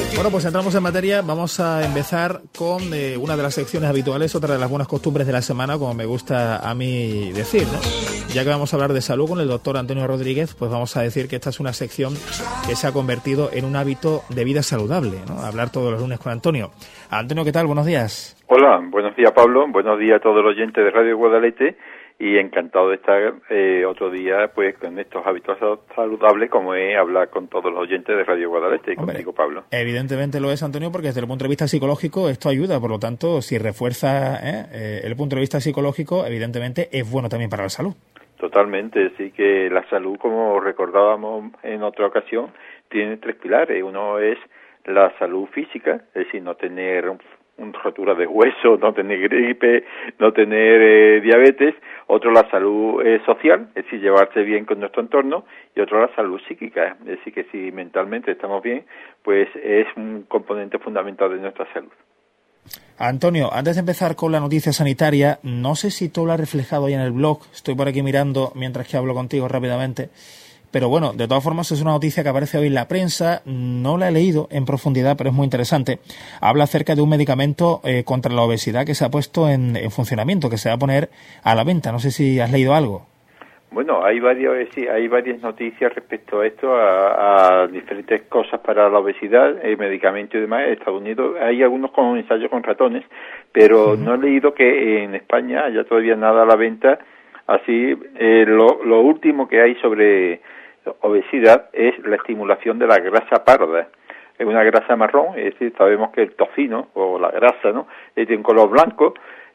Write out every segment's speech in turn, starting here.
Bueno, pues entramos en materia. Vamos a empezar con una de las secciones habituales, otra de las buenas costumbres de la semana, como me gusta a mí decir, ¿no? Ya que vamos a hablar de salud con el doctor Antonio Rodríguez, pues vamos a decir que esta es una sección que se ha convertido en un hábito de vida saludable, ¿no? Hablar todos los lunes con Antonio. Antonio, ¿qué tal? Buenos días. Hola, buenos días, Pablo. Buenos días a todos los oyentes de Radio Guadalete. Y encantado de estar otro día pues con estos hábitos saludables, como es hablar con todos los oyentes de Radio Guadalete y contigo, Pablo. Evidentemente lo es, Antonio, porque desde el punto de vista psicológico esto ayuda. Por lo tanto, si refuerza el punto de vista psicológico, evidentemente es bueno también para la salud. Totalmente, sí, que la salud, como recordábamos en otra ocasión, tiene tres pilares. Uno es la salud física, es decir, no tener rotura de hueso, no tener gripe, no tener diabetes. Otro, la salud social, es decir, llevarse bien con nuestro entorno. Y otro, la salud psíquica, es decir, que si mentalmente estamos bien, pues es un componente fundamental de nuestra salud. Antonio, antes de empezar con la noticia sanitaria, no sé si tú lo has reflejado ahí en el blog, estoy por aquí mirando mientras que hablo contigo rápidamente, pero bueno, de todas formas es una noticia que aparece hoy en la prensa, no la he leído en profundidad, pero es muy interesante. Habla acerca de un medicamento contra la obesidad que se ha puesto en funcionamiento, que se va a poner a la venta. No sé si has leído algo. Bueno, hay varias noticias respecto a esto, a diferentes cosas para la obesidad, medicamentos y demás. En Estados Unidos hay algunos con ensayos con ratones, pero no he leído que en España haya todavía nada a la venta. Así, lo último que hay sobre obesidad es la estimulación de la grasa parda. Es una grasa marrón, es decir, sabemos que el tocino o la grasa, ¿no?, tiene un color blanco,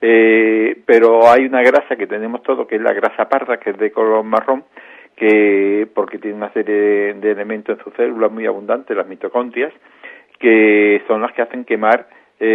pero hay una grasa que tenemos todos, que es la grasa parda, que es de color marrón, que porque tiene una serie de elementos en sus células muy abundantes, las mitocondrias, que son las que hacen quemar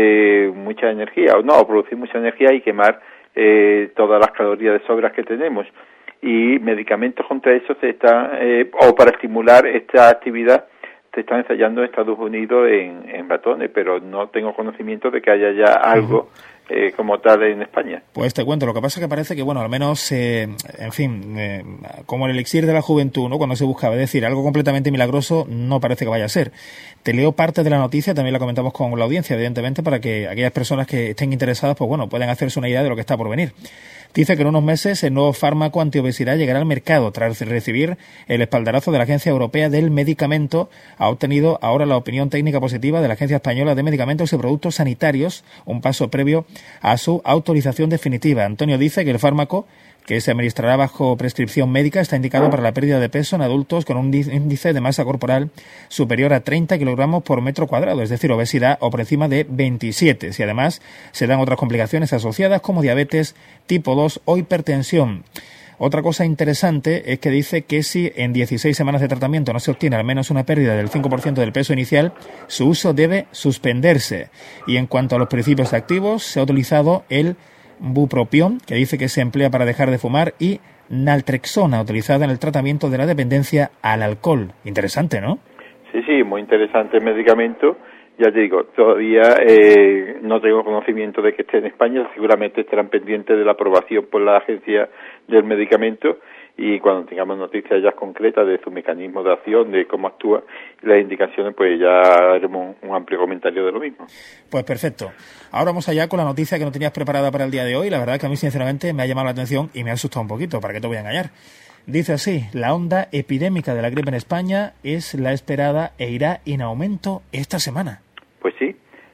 mucha energía, o producir mucha energía y quemar todas las calorías de sobras que tenemos. Y medicamentos contra eso se están, o para estimular esta actividad, se están ensayando en Estados Unidos en ratones, pero no tengo conocimiento de que haya ya algo como tal en España. Pues te cuento, lo que pasa es que parece que, bueno, al menos, en fin, como el elixir de la juventud, ¿no?, cuando se buscaba, es decir, algo completamente milagroso, no parece que vaya a ser. Te leo parte de la noticia, también la comentamos con la audiencia, evidentemente, para que aquellas personas que estén interesadas, pues bueno, puedan hacerse una idea de lo que está por venir. Dice que en unos meses el nuevo fármaco antiobesidad llegará al mercado. Tras recibir el espaldarazo de la Agencia Europea del Medicamento, ha obtenido ahora la opinión técnica positiva de la Agencia Española de Medicamentos y Productos Sanitarios, un paso previo a su autorización definitiva. Antonio dice que el fármaco, que se administrará bajo prescripción médica, está indicado para la pérdida de peso en adultos con un índice de masa corporal superior a 30 kilogramos por metro cuadrado, es decir, obesidad o por encima de 27. Y además se dan otras complicaciones asociadas como diabetes tipo 2 o hipertensión. Otra cosa interesante es que dice que si en 16 semanas de tratamiento no se obtiene al menos una pérdida del 5% del peso inicial, su uso debe suspenderse. Y en cuanto a los principios activos, se ha utilizado el bupropión, que dice que se emplea para dejar de fumar, y naltrexona, utilizada en el tratamiento de la dependencia al alcohol. Interesante, ¿no? Sí, muy interesante el medicamento. Ya te digo, todavía no tengo conocimiento de que esté en España, seguramente estarán pendientes de la aprobación por la Agencia del Medicamento, y cuando tengamos noticias ya concretas de su mecanismo de acción, de cómo actúa y las indicaciones, pues ya haremos un amplio comentario de lo mismo. Pues perfecto. Ahora vamos allá con la noticia que no tenías preparada para el día de hoy. La verdad es que a mí sinceramente me ha llamado la atención y me ha asustado un poquito, ¿para qué te voy a engañar? Dice así: la onda epidémica de la gripe en España es la esperada e irá en aumento esta semana. Pues sí,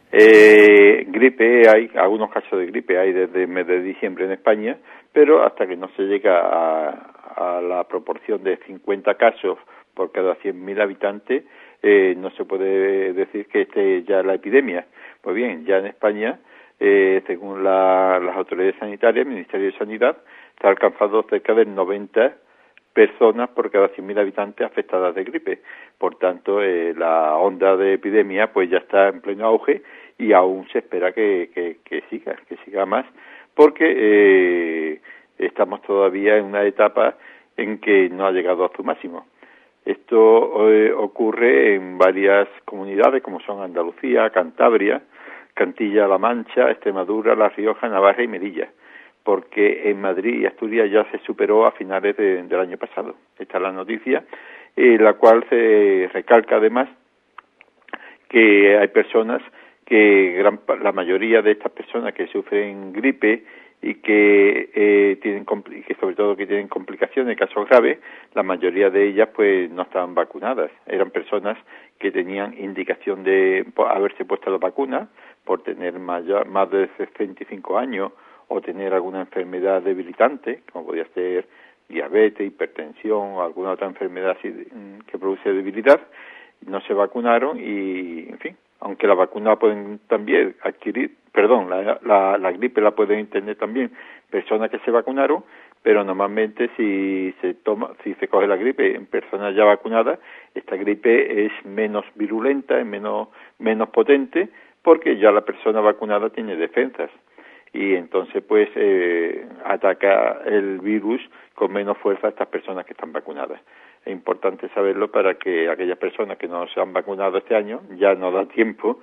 gripe, hay algunos casos de gripe, hay desde el mes de diciembre en España, pero hasta que no se llega a la proporción de 50 casos por cada 100.000 habitantes, no se puede decir que esté ya la epidemia. Pues bien, ya en España, según las autoridades sanitarias, el Ministerio de Sanidad, se ha alcanzado cerca de 90 personas por cada 100.000 habitantes afectadas de gripe. Por tanto, la onda de epidemia pues ya está en pleno auge, y aún se espera que siga más, porque estamos todavía en una etapa en que no ha llegado a su máximo. Esto ocurre en varias comunidades, como son Andalucía, Cantabria, Castilla-La Mancha, Extremadura, La Rioja, Navarra y Melilla, porque en Madrid y Asturias ya se superó a finales del año pasado. Esta es la noticia, la cual se recalca además que hay personas que la mayoría de estas personas que sufren gripe y que que sobre todo que tienen complicaciones, casos graves, la mayoría de ellas pues no estaban vacunadas. Eran personas que tenían indicación de haberse puesto la vacuna por tener más de 65 años o tener alguna enfermedad debilitante, como podía ser diabetes, hipertensión o alguna otra enfermedad que produce debilidad. No se vacunaron y, en fin, aunque la vacuna pueden también la gripe la pueden tener también personas que se vacunaron, pero normalmente si se coge la gripe en personas ya vacunadas, esta gripe es menos virulenta, es menos potente, porque ya la persona vacunada tiene defensas y entonces pues ataca el virus con menos fuerza a estas personas que están vacunadas. Es importante saberlo para que aquellas personas que no se han vacunado este año, ya no da tiempo,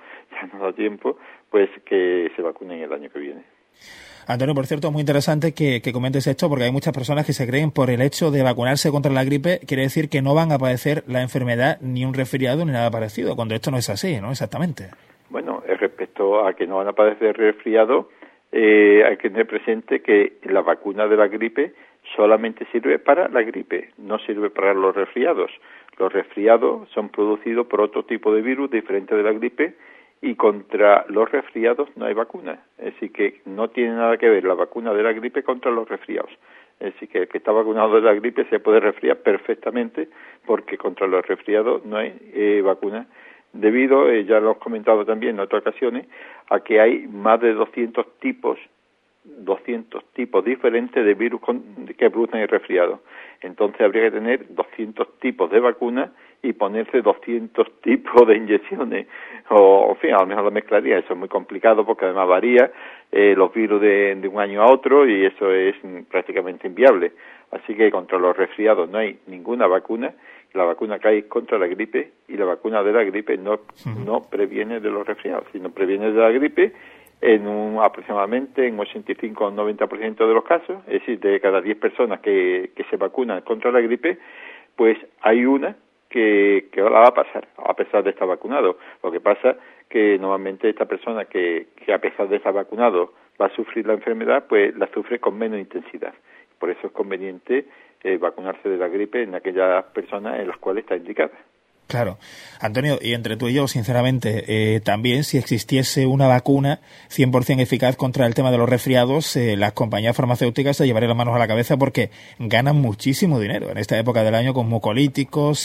pues que se vacunen el año que viene. Antonio, por cierto, es muy interesante que comentes esto, porque hay muchas personas que se creen por el hecho de vacunarse contra la gripe, quiere decir que no van a padecer la enfermedad ni un resfriado ni nada parecido, cuando esto no es así, ¿no? Exactamente. Bueno, respecto a que no van a padecer resfriado, hay que tener presente que la vacuna de la gripe solamente sirve para la gripe, no sirve para los resfriados. Los resfriados son producidos por otro tipo de virus diferente de la gripe y contra los resfriados no hay vacuna. Es decir, que no tiene nada que ver la vacuna de la gripe contra los resfriados. Es decir, que el que está vacunado de la gripe se puede resfriar perfectamente porque contra los resfriados no hay vacuna. Debido, ya lo hemos comentado también en otras ocasiones, a que hay más de 200 tipos diferentes de virus que producen el resfriado. Entonces habría que tener 200 tipos de vacunas y ponerse 200 tipos de inyecciones. En fin, a lo mejor lo mezclaría. Eso es muy complicado porque además varía los virus de un año a otro y eso es prácticamente inviable. Así que contra los resfriados no hay ninguna vacuna. La vacuna que hay contra la gripe y la vacuna de la gripe no previene de los resfriados, sino previene de la gripe aproximadamente en 85 o 90% de los casos. Es decir, de cada 10 personas que se vacunan contra la gripe, pues hay una que la va a pasar, a pesar de estar vacunado. Lo que pasa que normalmente esta persona que a pesar de estar vacunado va a sufrir la enfermedad, pues la sufre con menos intensidad. Por eso es conveniente vacunarse de la gripe en aquellas personas en las cuales está indicada. Claro. Antonio, y entre tú y yo, sinceramente, también si existiese una vacuna 100% eficaz contra el tema de los resfriados, las compañías farmacéuticas se llevarían las manos a la cabeza porque ganan muchísimo dinero en esta época del año con mucolíticos,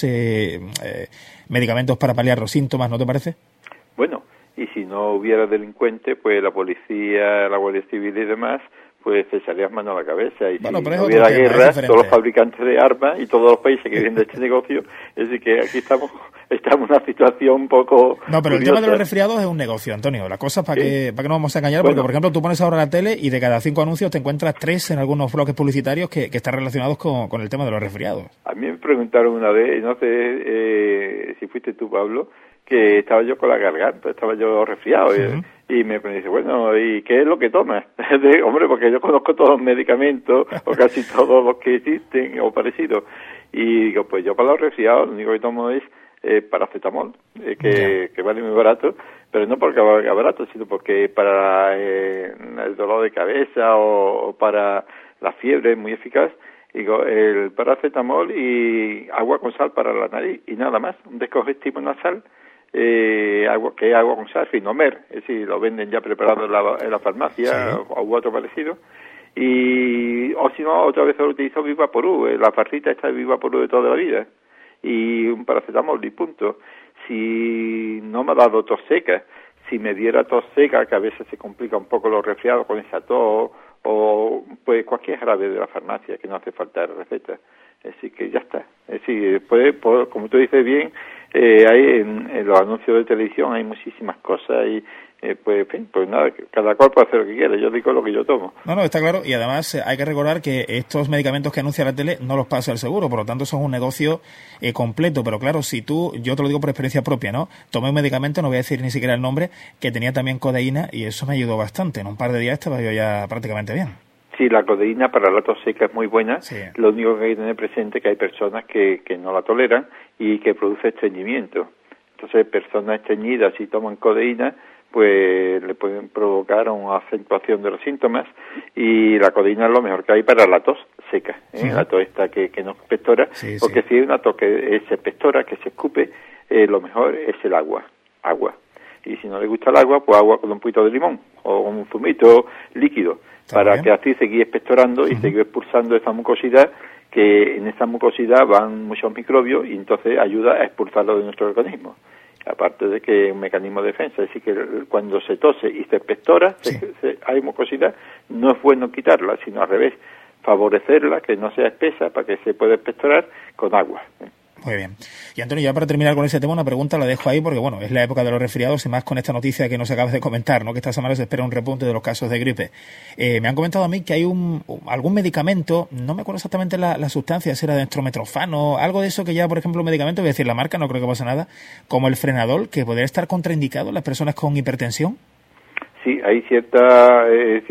medicamentos para paliar los síntomas, ¿no te parece? Bueno, y si no hubiera delincuentes, pues la policía, la Guardia Civil y demás, pues se echarían manos a la cabeza. Y bueno, si no hubiera guerra, todos los fabricantes de armas y todos los países que viven de este negocio, es decir, que aquí estamos en una situación un poco No, pero curiosa. El tema de los resfriados es un negocio, Antonio. La cosa para que no vamos a engañar, porque, por ejemplo, tú pones ahora la tele y de cada 5 anuncios te encuentras 3 en algunos bloques publicitarios que están relacionados con el tema de los resfriados. A mí me preguntaron una vez, no sé si fuiste tú, Pablo, que estaba yo con la garganta, estaba yo resfriado. Uh-huh. Y me dice, bueno, ¿y qué es lo que tomas? Hombre, porque yo conozco todos los medicamentos, o casi todos los que existen, o parecidos. Y digo, pues yo para los resfriados lo único que tomo es paracetamol, que vale muy barato, pero no porque valga barato, sino porque para el dolor de cabeza o para la fiebre es muy eficaz. Digo, el paracetamol y agua con sal para la nariz, y nada más, un descongestivo nasal. Agua con sal, Finomer, es decir, lo venden ya preparado en la farmacia, sí, o otro parecido, o si no, otra vez lo utilizo Vivaporú, la farrita esta de Vivaporú de toda la vida, y un paracetamol y punto. Si no me ha dado tos seca, si me diera tos seca, que a veces se complica un poco los resfriados con esa tos, o pues cualquier jarabe de la farmacia, que no hace falta receta. Es decir, que ya está. Es decir, después, como tú dices bien, hay en los anuncios de televisión hay muchísimas cosas y pues nada, cada cual puede hacer lo que quiera. Yo digo lo que yo tomo. No, está claro. Y además hay que recordar que estos medicamentos que anuncia la tele no los pasa el seguro, por lo tanto son un negocio completo. Pero claro, si yo te lo digo por experiencia propia, ¿no? Tomé un medicamento, no voy a decir ni siquiera el nombre, que tenía también codeína y eso me ayudó bastante. En un par de días estaba yo ya prácticamente bien. Sí, la codeína para la tos seca es muy buena. Sí. Lo único que hay que tener presente es que hay personas que no la toleran y que produce estreñimiento. Entonces, personas estreñidas si toman codeína, pues le pueden provocar una acentuación de los síntomas, y la codeína es lo mejor que hay para la tos seca, la tos esta que nos expectora, porque si hay una tos que se expectora, que se escupe, lo mejor es el agua. Y si no le gusta el agua, pues agua con un poquito de limón o con un zumito líquido, para que así seguir expectorando y seguir expulsando esa mucosidad, que en esa mucosidad van muchos microbios y entonces ayuda a expulsarlo de nuestro organismo. Aparte de que es un mecanismo de defensa, es decir, que cuando se tose y se expectora, hay mucosidad, no es bueno quitarla, sino al revés, favorecerla, que no sea espesa, para que se pueda expectorar con agua. Muy bien. Y Antonio, ya para terminar con ese tema, una pregunta la dejo ahí porque, bueno, es la época de los resfriados y más con esta noticia que nos acabas de comentar, ¿no? Que esta semana se espera un repunte de los casos de gripe. Me han comentado a mí que hay algún medicamento, no me acuerdo exactamente la sustancia, si era dextrometorfano, algo de eso que ya, por ejemplo, un medicamento, voy a decir la marca, no creo que pase nada, como el Frenadol, que podría estar contraindicado en las personas con hipertensión. Sí, hay cierta,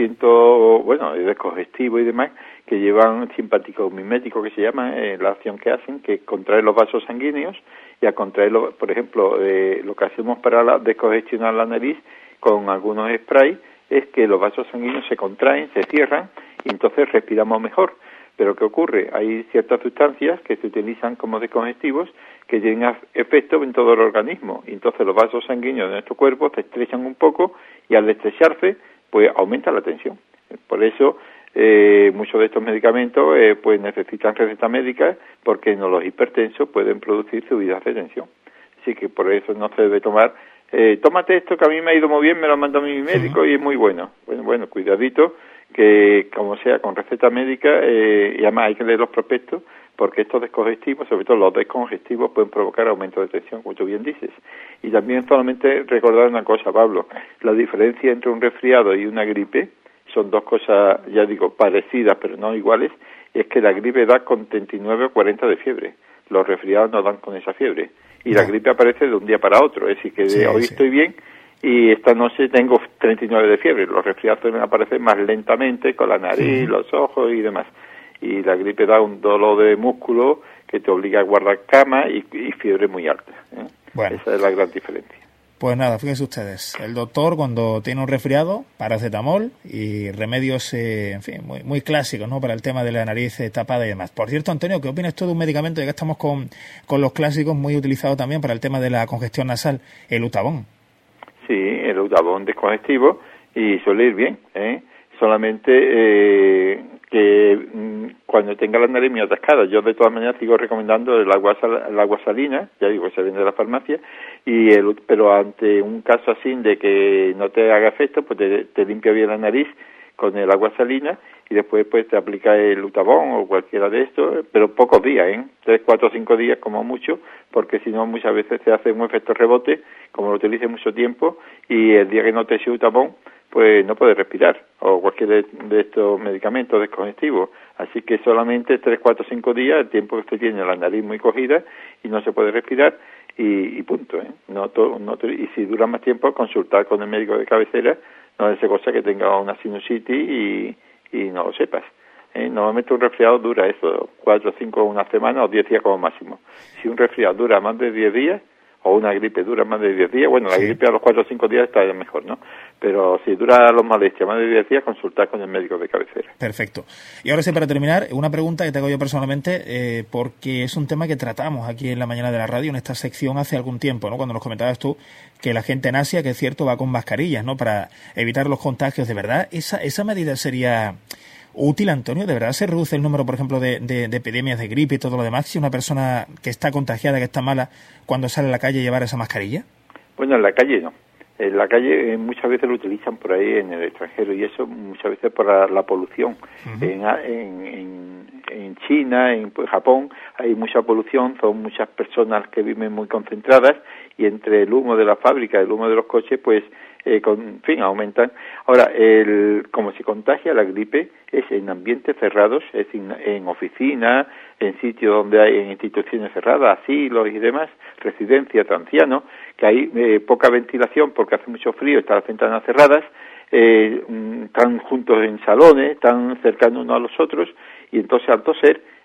descongestivo y demás, que llevan simpáticos miméticos, que se llama, la acción que hacen, que contrae los vasos sanguíneos, y a contraerlo, por ejemplo, lo que hacemos para descongestionar la nariz con algunos sprays, es que los vasos sanguíneos se contraen, se cierran, y entonces respiramos mejor. Pero ¿qué ocurre? Hay ciertas sustancias que se utilizan como descongestivos que tienen efecto en todo el organismo, y entonces los vasos sanguíneos de nuestro cuerpo se estrechan un poco, y al estrecharse, pues aumenta la tensión. Por eso, muchos de estos medicamentos pues necesitan receta médica, porque en los hipertensos pueden producir subidas de tensión. Así que por eso no se debe tomar, tómate esto que a mí me ha ido muy bien, me lo manda mi médico y es muy bueno. Bueno, cuidadito, que como sea con receta médica, y además hay que leer los prospectos, porque estos descongestivos, sobre todo los descongestivos, pueden provocar aumento de tensión, como tú bien dices. Y también solamente recordar una cosa, Pablo, la diferencia entre un resfriado y una gripe son dos cosas, ya digo, parecidas, pero no iguales, es que la gripe da con 39 o 40 de fiebre. Los resfriados no dan con esa fiebre. Y la gripe aparece de un día para otro, es decir, que hoy estoy bien y esta noche tengo 39 de fiebre. Los resfriados suelen aparecer más lentamente, con la nariz, los ojos y demás. Y la gripe da un dolor de músculo que te obliga a guardar cama y fiebre muy alta. Bueno. Esa es la gran diferencia. Pues nada, fíjense ustedes, el doctor cuando tiene un resfriado, paracetamol y remedios, en fin, muy clásicos, ¿no? Para el tema de la nariz tapada y demás. Por cierto, Antonio, ¿qué opinas tú de un medicamento, ya que estamos con los clásicos, muy utilizado también para el tema de la congestión nasal, el Utabón? Sí, el Utabón descongestivo, y suele ir bien, solamente que cuando tenga la nariz muy atascada, yo de todas maneras sigo recomendando el agua salina, ya digo, se vende de la farmacia, pero ante un caso así de que no te haga efecto, pues te limpia bien la nariz con el agua salina, y después pues te aplica el Utabón o cualquiera de estos, pero pocos días, 3, 4, 5 días como mucho, porque si no muchas veces se hace un efecto rebote, como lo utilices mucho tiempo, y el día que no te eche Utabón, pues no puede respirar, o cualquier de estos medicamentos descongestivos. Así que solamente 3, 4, 5 días, el tiempo que usted tiene la nariz muy cogida y no se puede respirar, y punto. Y si dura más tiempo, consultar con el médico de cabecera, no es cosa que tenga una sinusitis y no lo sepas. Normalmente un resfriado dura eso, 4 o 5, una semana o 10 días como máximo. Si un resfriado dura más de 10 días, o una gripe dura más de 10 días, bueno, la gripe a los 4 o 5 días está mejor, ¿no? Pero si dura los molestias más de 10 días, consultar con el médico de cabecera. Perfecto. Y ahora sí, para terminar, una pregunta que te hago yo personalmente, porque es un tema que tratamos aquí en La Mañana de la Radio, en esta sección hace algún tiempo, ¿no? Cuando nos comentabas tú que la gente en Asia, que es cierto, va con mascarillas, ¿no? Para evitar los contagios. ¿De verdad esa medida sería útil, Antonio? ¿De verdad se reduce el número, por ejemplo, de epidemias de gripe y todo lo demás si una persona que está contagiada, que está mala, cuando sale a la calle llevar esa mascarilla? Bueno, en la calle no. En la calle muchas veces lo utilizan por ahí en el extranjero, y eso muchas veces por la polución. En China, en Japón, hay mucha polución, son muchas personas que viven muy concentradas, y entre el humo de la fábrica y el humo de los coches, pues, aumentan. Ahora, como se contagia la gripe es en ambientes cerrados, es en oficinas, en sitios donde hay, en instituciones cerradas, asilos y demás, residencias de ancianos, que hay poca ventilación porque hace mucho frío, están las ventanas cerradas, están juntos en salones, están cercanos unos a los otros, y entonces al toser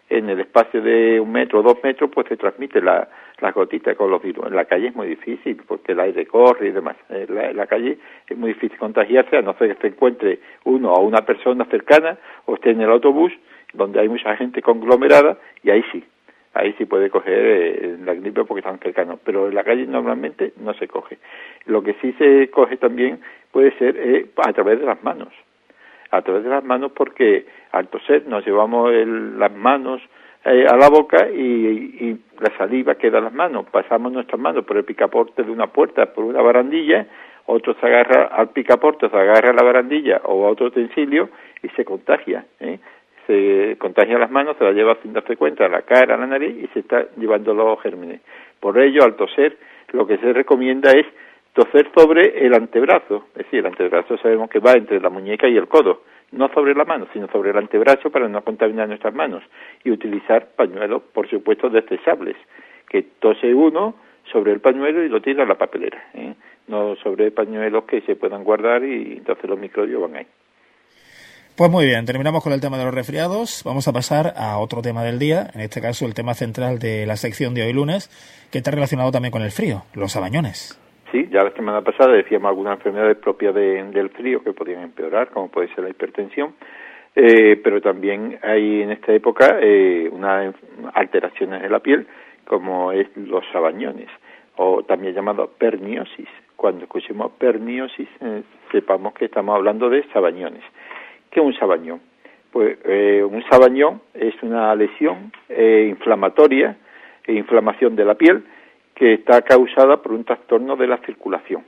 en el espacio de 1 metro o 2 metros, pues se transmite las gotitas con los virus. En la calle es muy difícil, porque el aire corre y demás. En la calle es muy difícil contagiarse, a no ser que se encuentre uno o una persona cercana, o esté en el autobús, donde hay mucha gente conglomerada, y ahí sí puede coger la gripe porque están cercanos, pero en la calle normalmente no se coge. Lo que sí se coge también puede ser a través de las manos. A través de las manos, porque al toser nos llevamos las manos a la boca y la saliva queda en las manos. Pasamos nuestras manos por el picaporte de una puerta, por una barandilla, otro se agarra al picaporte, se agarra a la barandilla o a otro utensilio y se contagia. Se contagia las manos, se la lleva sin darse cuenta a la cara, a la nariz y se está llevando los gérmenes. Por ello, al toser, lo que se recomienda es toser sobre el antebrazo, es decir, el antebrazo sabemos que va entre la muñeca y el codo, no sobre la mano, sino sobre el antebrazo para no contaminar nuestras manos, y utilizar pañuelos, por supuesto, desechables, que tose uno sobre el pañuelo y lo tira a la papelera, no sobre pañuelos que se puedan guardar y entonces los microbios van ahí. Pues muy bien, terminamos con el tema de los resfriados. Vamos a pasar a otro tema del día, en este caso el tema central de la sección de hoy lunes, que está relacionado también con el frío, los sabañones. Sí, ya la semana pasada decíamos algunas enfermedades propias del frío que podían empeorar, como puede ser la hipertensión, pero también hay en esta época unas alteraciones de la piel, como es los sabañones, o también llamado perniosis. Cuando escuchemos perniosis, sepamos que estamos hablando de sabañones. ¿Qué es un sabañón? Pues un sabañón es una lesión inflamatoria, inflamación de la piel, que está causada por un trastorno de la circulación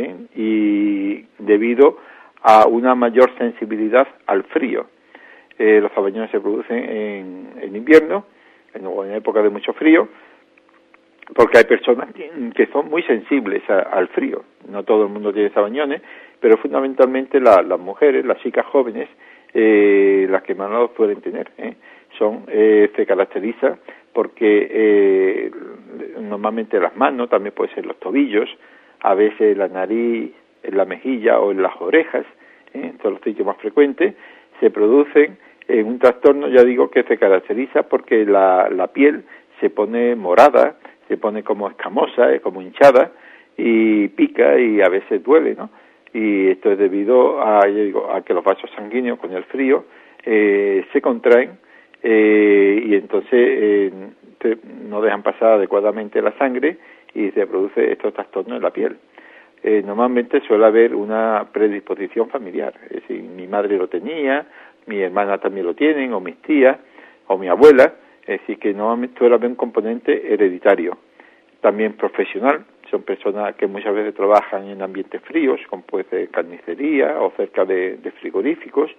y debido a una mayor sensibilidad al frío. Los sabañones se producen en invierno, en época de mucho frío, porque hay personas que son muy sensibles al frío. No todo el mundo tiene sabañones, pero fundamentalmente las mujeres, las chicas jóvenes, las que más los pueden tener, se caracteriza porque normalmente las manos, también puede ser los tobillos, a veces la nariz, en la mejilla o en las orejas, son los sitios más frecuentes, se producen en un trastorno, ya digo, que se caracteriza porque la piel se pone morada, se pone como escamosa, como hinchada, y pica y a veces duele, ¿no? Y esto es debido a que los vasos sanguíneos con el frío se contraen y entonces no dejan pasar adecuadamente la sangre y se produce estos trastornos en la piel. Normalmente suele haber una predisposición familiar, es decir, mi madre lo tenía, mi hermana también lo tienen, o mis tías, o mi abuela, es decir, que normalmente suele haber un componente hereditario. También profesional, son personas que muchas veces trabajan en ambientes fríos, como puede ser carnicería o cerca de frigoríficos,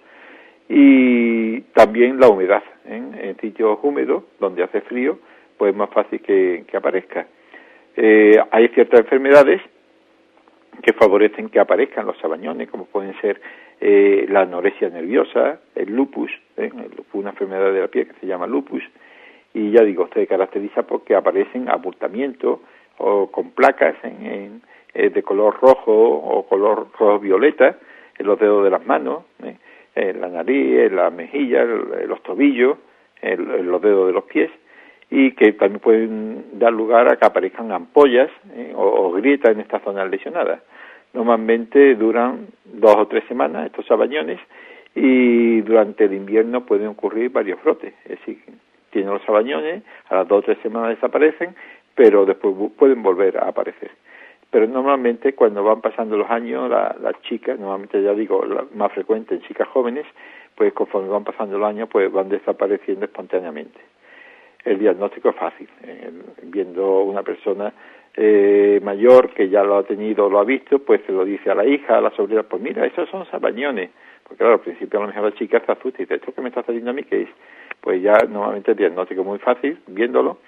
y también la humedad, en sitios húmedos donde hace frío, pues es más fácil que aparezca. Hay ciertas enfermedades que favorecen que aparezcan los sabañones, como pueden ser la anorexia nerviosa, el lupus, una enfermedad de la piel que se llama lupus, y ya digo, se caracteriza porque aparecen abultamientos o con placas de color rojo o color rojo violeta en los dedos de las manos, en la nariz, en la mejilla, en los tobillos, en los dedos de los pies, y que también pueden dar lugar a que aparezcan ampollas o grietas en estas zonas lesionadas. Normalmente duran 2 o 3 semanas estos sabañones y durante el invierno pueden ocurrir varios brotes. Es decir, tienen los sabañones, a las 2 o 3 semanas desaparecen, pero después pueden volver a aparecer. Pero normalmente cuando van pasando los años, las chicas, normalmente ya digo, más frecuente en chicas jóvenes, pues conforme van pasando los años, pues van desapareciendo espontáneamente. El diagnóstico es fácil, viendo una persona mayor que ya lo ha tenido, lo ha visto, pues se lo dice a la hija, a la sobrina, pues mira, esos son sabañones, porque claro, al principio a lo mejor la chica se asusta y dice, ¿esto que me está saliendo a mí qué es? Pues ya normalmente el diagnóstico es muy fácil, viéndolo,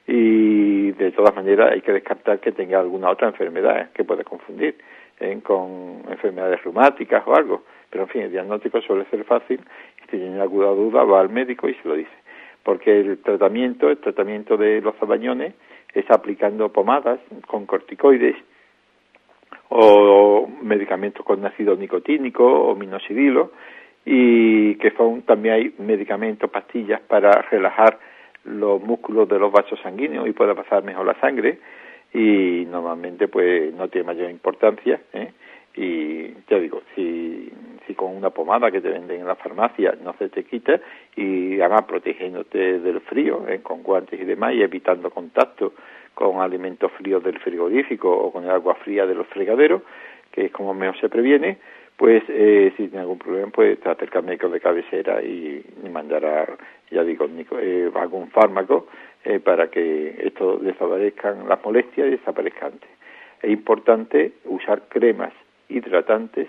y de todas maneras hay que descartar que tenga alguna otra enfermedad que puede confundir con enfermedades reumáticas o algo, pero en fin, el diagnóstico suele ser fácil, y si tiene alguna duda va al médico y se lo dice. Porque el tratamiento de los sabañones es aplicando pomadas con corticoides o medicamentos con ácido nicotínico o minoxidilo, y que también hay medicamentos, pastillas para relajar los músculos de los vasos sanguíneos y pueda pasar mejor la sangre, y normalmente pues no tiene mayor importancia, y ya digo, si con una pomada que te venden en la farmacia no se te quita, y además protegiéndote del frío, con guantes y demás, y evitando contacto con alimentos fríos del frigorífico o con el agua fría de los fregaderos, que es como mejor se previene, pues si tiene algún problema, pues te acerca al médico de cabecera y mandará, ya digo, algún fármaco para que esto desaparezcan las molestias y desaparezca antes. Es importante usar cremas hidratantes,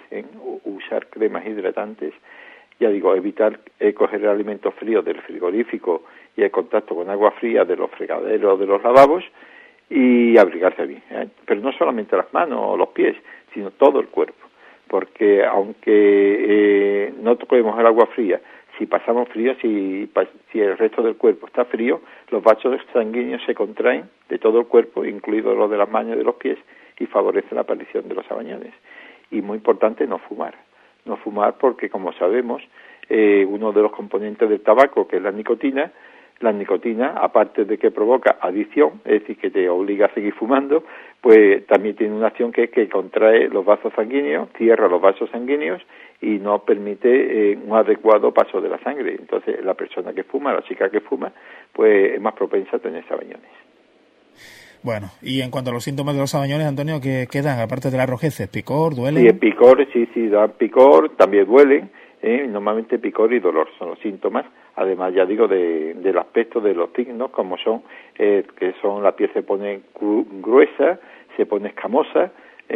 ya digo, evitar coger alimentos fríos del frigorífico y el contacto con agua fría de los fregaderos o de los lavabos, y abrigarse bien, pero no solamente las manos o los pies, sino todo el cuerpo, porque aunque no toquemos el agua fría, si pasamos frío, si el resto del cuerpo está frío, los vasos sanguíneos se contraen de todo el cuerpo, incluidos los de las manos y de los pies, y favorece la aparición de los sabañones. Y muy importante, no fumar porque, como sabemos, uno de los componentes del tabaco, que es la nicotina, aparte de que provoca adicción, es decir, que te obliga a seguir fumando, pues también tiene una acción que es que contrae los vasos sanguíneos, cierra los vasos sanguíneos y no permite un adecuado paso de la sangre. Entonces, la persona que fuma, la chica que fuma, pues es más propensa a tener sabañones. Bueno, y en cuanto a los síntomas de los sabañones, Antonio, ¿qué dan? Aparte de la rojez, ¿picor, duelen? Sí, el picor, sí, dan picor, también duelen, normalmente picor y dolor son los síntomas, además, ya digo, del aspecto de los signos, como son, que son la piel se pone gruesa, se pone escamosa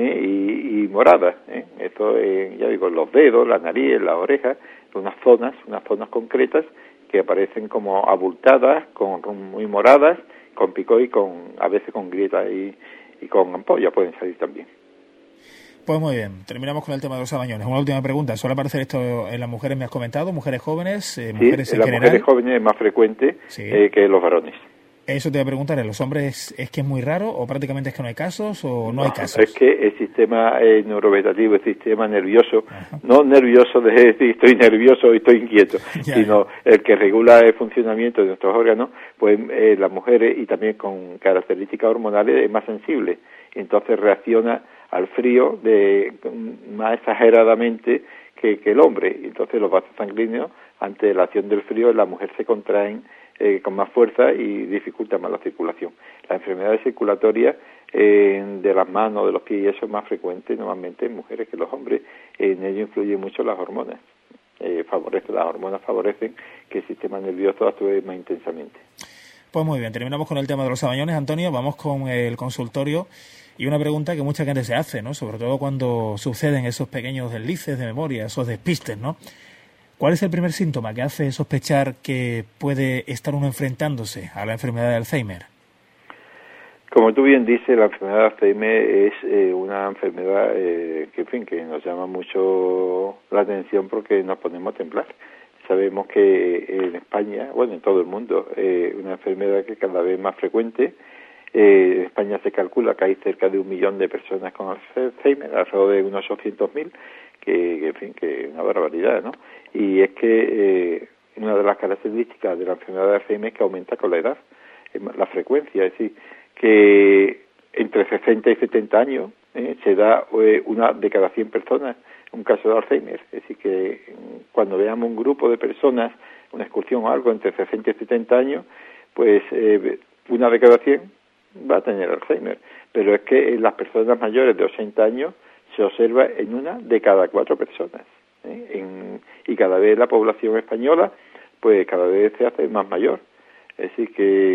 y morada, esto, ya digo, los dedos, la nariz, la oreja, unas zonas concretas que aparecen como abultadas, muy moradas, con picor y a veces con grietas y con ampollas pueden salir también. Pues muy bien, terminamos con el tema de los sabañones. Una última pregunta, ¿suele aparecer esto en las mujeres, me has comentado, mujeres jóvenes, mujeres en en las general? Mujeres jóvenes es más frecuente que los varones. Eso te voy a preguntar, ¿en los hombres es que es muy raro o prácticamente es que no hay casos o no hay casos? Es que el sistema neurovegetativo, el sistema nervioso, no nervioso de decir estoy nervioso y estoy inquieto, sino el que regula el funcionamiento de nuestros órganos, pues las mujeres y también con características hormonales es más sensible, entonces reacciona al frío más exageradamente que el hombre, entonces los vasos sanguíneos ante la acción del frío en la mujer se contraen con más fuerza y dificulta más la circulación. Las enfermedades circulatorias de las manos, de los pies, y eso es más frecuente normalmente en mujeres que los hombres. En ello influyen mucho las hormonas. Las hormonas favorecen que el sistema nervioso actúe más intensamente. Pues muy bien, terminamos con el tema de los sabañones, Antonio. Vamos con el consultorio y una pregunta que mucha gente se hace, ¿no? Sobre todo cuando suceden esos pequeños deslices de memoria, esos despistes, ¿no? ¿Cuál es el primer síntoma que hace sospechar que puede estar uno enfrentándose a la enfermedad de Alzheimer? Como tú bien dices, la enfermedad de Alzheimer es una enfermedad que nos llama mucho la atención porque nos ponemos a temblar. Sabemos que en España, en todo el mundo, una enfermedad que cada vez es más frecuente. En España se calcula que hay cerca de 1 millón de personas con Alzheimer, alrededor de unos 800.000, que es una barbaridad, ¿no? Y es que una de las características de la enfermedad de Alzheimer es que aumenta con la edad, la frecuencia, es decir, que entre 60 y 70 años se da una de cada 100 personas un caso de Alzheimer. Es decir, que cuando veamos un grupo de personas, una excursión o algo entre 60 y 70 años, pues una de cada 100 va a tener Alzheimer. Pero es que en las personas mayores de 80 años se observa en una de cada 4 personas. Y cada vez la población española, pues cada vez se hace más mayor. Es decir,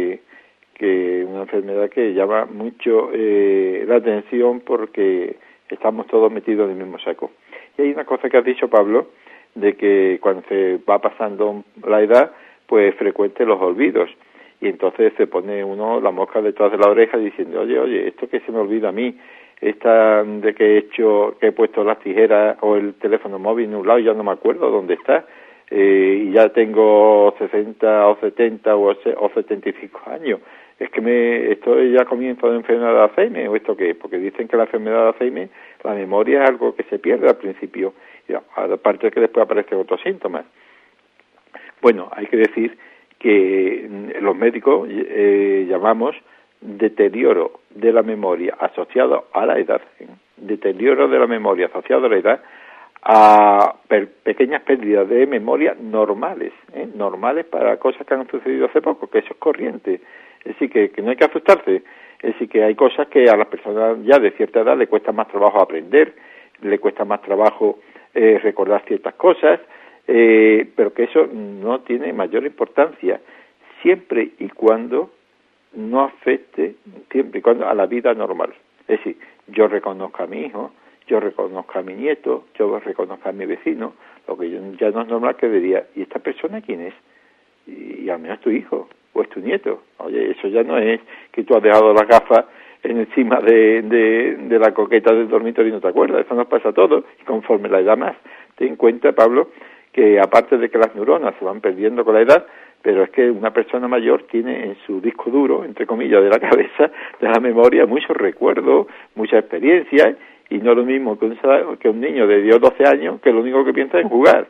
que una enfermedad que llama mucho la atención porque estamos todos metidos en el mismo saco. Y hay una cosa que has dicho, Pablo, de que cuando se va pasando la edad, pues frecuente los olvidos. Y entonces se pone uno la mosca detrás de la oreja diciendo, oye, esto que se me olvida a mí, esta de que he puesto las tijeras o el teléfono móvil en un lado y ya no me acuerdo dónde está, y ya tengo 60 o 70 o 75 años. Es que esto ya comienza de enfermedad de Alzheimer, ¿o esto qué? Porque dicen que la enfermedad de Alzheimer La memoria es algo que se pierde al principio, aparte de que después aparecen otros síntomas. Bueno, hay que decir que los médicos llamamos deterioro de la memoria asociado a la edad, deterioro de la memoria asociado a la edad, a pequeñas pérdidas de memoria normales, normales para cosas que han sucedido hace poco, que eso es corriente. Es decir, que no hay que asustarse. Es decir, que hay cosas que a las personas ya de cierta edad le cuesta más trabajo aprender, le cuesta más trabajo recordar ciertas cosas, pero que eso no tiene mayor importancia, siempre y cuando no afecte, siempre y cuando a la vida normal. Es decir, yo reconozco a mi hijo, yo reconozco a mi nieto, yo reconozco a mi vecino, lo que ya no es normal que diría, ¿y esta persona quién es? Y al menos es tu hijo o es tu nieto. Oye, eso ya no es que tú has dejado las gafas encima de la coqueta del dormitorio y no te acuerdas. Eso nos pasa a todos, y conforme la edad más. Ten en cuenta, Pablo, que aparte de que las neuronas se van perdiendo con la edad, pero es que una persona mayor tiene en su disco duro, entre comillas, de la cabeza, de la memoria, muchos recuerdos, muchas experiencias, y no es lo mismo que un niño de 10 o 12 años que lo único que piensa es en jugar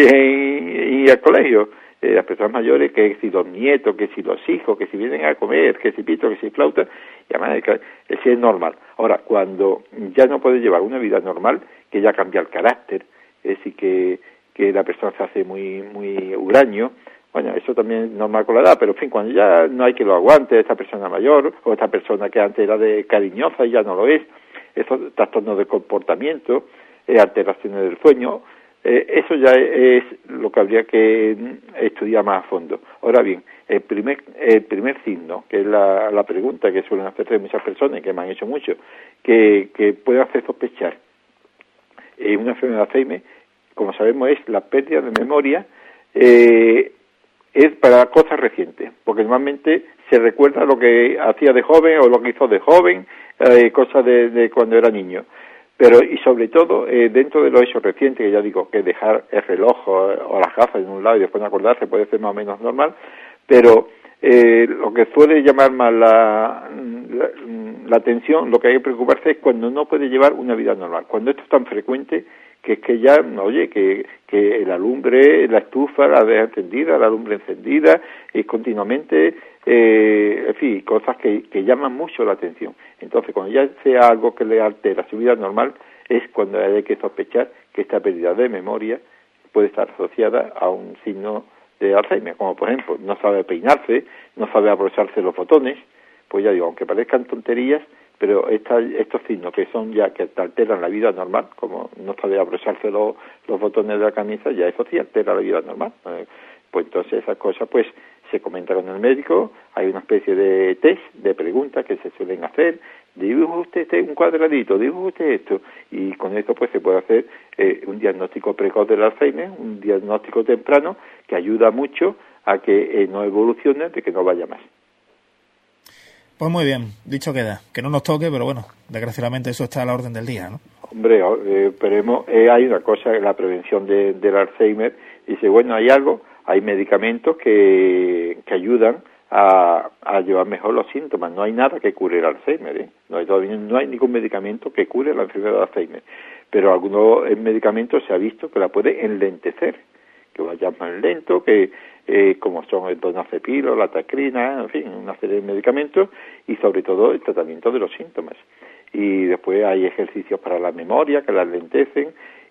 y al colegio. Las personas mayores, que si los nietos, que si los hijos, que si vienen a comer, que si pito, que si flauta, y además es normal. Ahora, cuando ya no puede llevar una vida normal, que ya cambia el carácter, es decir, que la persona se hace muy huraño, bueno, eso también es normal con la edad, pero en fin, cuando ya no hay que lo aguante, esta persona mayor, o esta persona que antes era de cariñosa y ya no lo es, esos trastornos de comportamiento, alteraciones del sueño, eso ya es lo que habría que estudiar más a fondo. Ahora bien, el primer signo, que es la pregunta que suelen hacer muchas personas y que me han hecho mucho, que puede hacer sospechar una enfermedad de Alzheimer, como sabemos, es la pérdida de memoria, es para cosas recientes, porque normalmente se recuerda lo que hacía de joven o lo que hizo de joven, cosas de cuando era niño. Pero, y sobre todo, dentro de los hechos recientes, que ya digo, que dejar el reloj o las gafas en un lado y después no acordarse puede ser más o menos normal, pero lo que suele llamar más la atención, lo que hay que preocuparse es cuando no puede llevar una vida normal. Cuando esto es tan frecuente que es que ya, oye, que la lumbre, la estufa, la deja encendida, la lumbre encendida, y continuamente, en fin, cosas que llaman mucho la atención. Entonces, cuando ya sea algo que le altera su vida normal, es cuando hay que sospechar que esta pérdida de memoria puede estar asociada a un signo de Alzheimer, como por ejemplo, no sabe peinarse, no sabe abrocharse los botones, pues ya digo, aunque parezcan tonterías, pero estos signos que son ya que te alteran la vida normal, como no sabe abrocharse los botones de la camisa, ya eso sí altera la vida normal. Pues entonces esas cosas pues se comentan con el médico, hay una especie de test, de preguntas que se suelen hacer, dibuja usted un cuadradito, dibuja usted esto, y con esto pues se puede hacer un diagnóstico precoz del Alzheimer, un diagnóstico temprano que ayuda mucho a que no evolucione, de que no vaya más. Pues muy bien, dicho queda, que no nos toque, pero bueno, desgraciadamente eso está a la orden del día, ¿no? Hombre, esperemos, hay una cosa, la prevención del Alzheimer, y dice, bueno, hay medicamentos que ayudan a llevar mejor los síntomas, no hay nada que cure el Alzheimer, no hay ningún medicamento que cure la enfermedad de Alzheimer, pero algunos medicamentos se ha visto que la puede enlentecer, que vaya más lento, que como son el donazepam, la tacrina, en fin, una serie de medicamentos, y sobre todo el tratamiento de los síntomas. Y después hay ejercicios para la memoria que la enlentecen,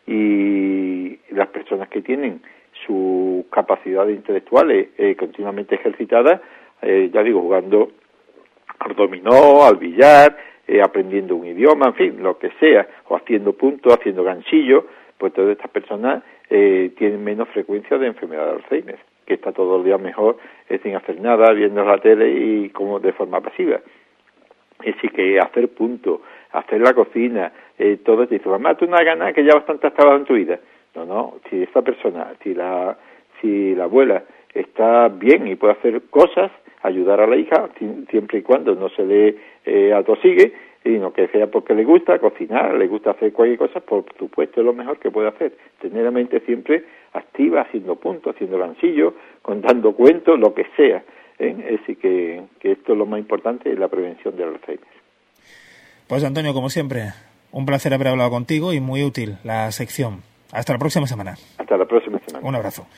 y las personas que tienen sus capacidades intelectuales continuamente ejercitadas, ya digo, jugando al dominó, al billar, aprendiendo un idioma, en fin, lo que sea, o haciendo puntos, haciendo ganchillos, pues todas estas personas tienen menos frecuencia de enfermedad de Alzheimer, que está todo el día mejor sin hacer nada, viendo la tele y como de forma pasiva. Es decir, que hacer puntos, hacer la cocina, todo esto. Dice, mamá, tú no has ganado, que ya bastante has trabajado en tu vida. No, si esta persona, si la abuela está bien y puede hacer cosas, ayudar a la hija, siempre y cuando no se le atosigue, sino que sea porque le gusta cocinar, le gusta hacer cualquier cosa, por supuesto es lo mejor que puede hacer. Tener la mente siempre activa, haciendo puntos, haciendo ganchillos, contando cuentos, lo que sea. Es decir, que esto es lo más importante, la prevención del Alzheimer. Pues Antonio, como siempre, Un placer haber hablado contigo y muy útil la sección. Hasta la próxima semana. Hasta la próxima semana. Un abrazo.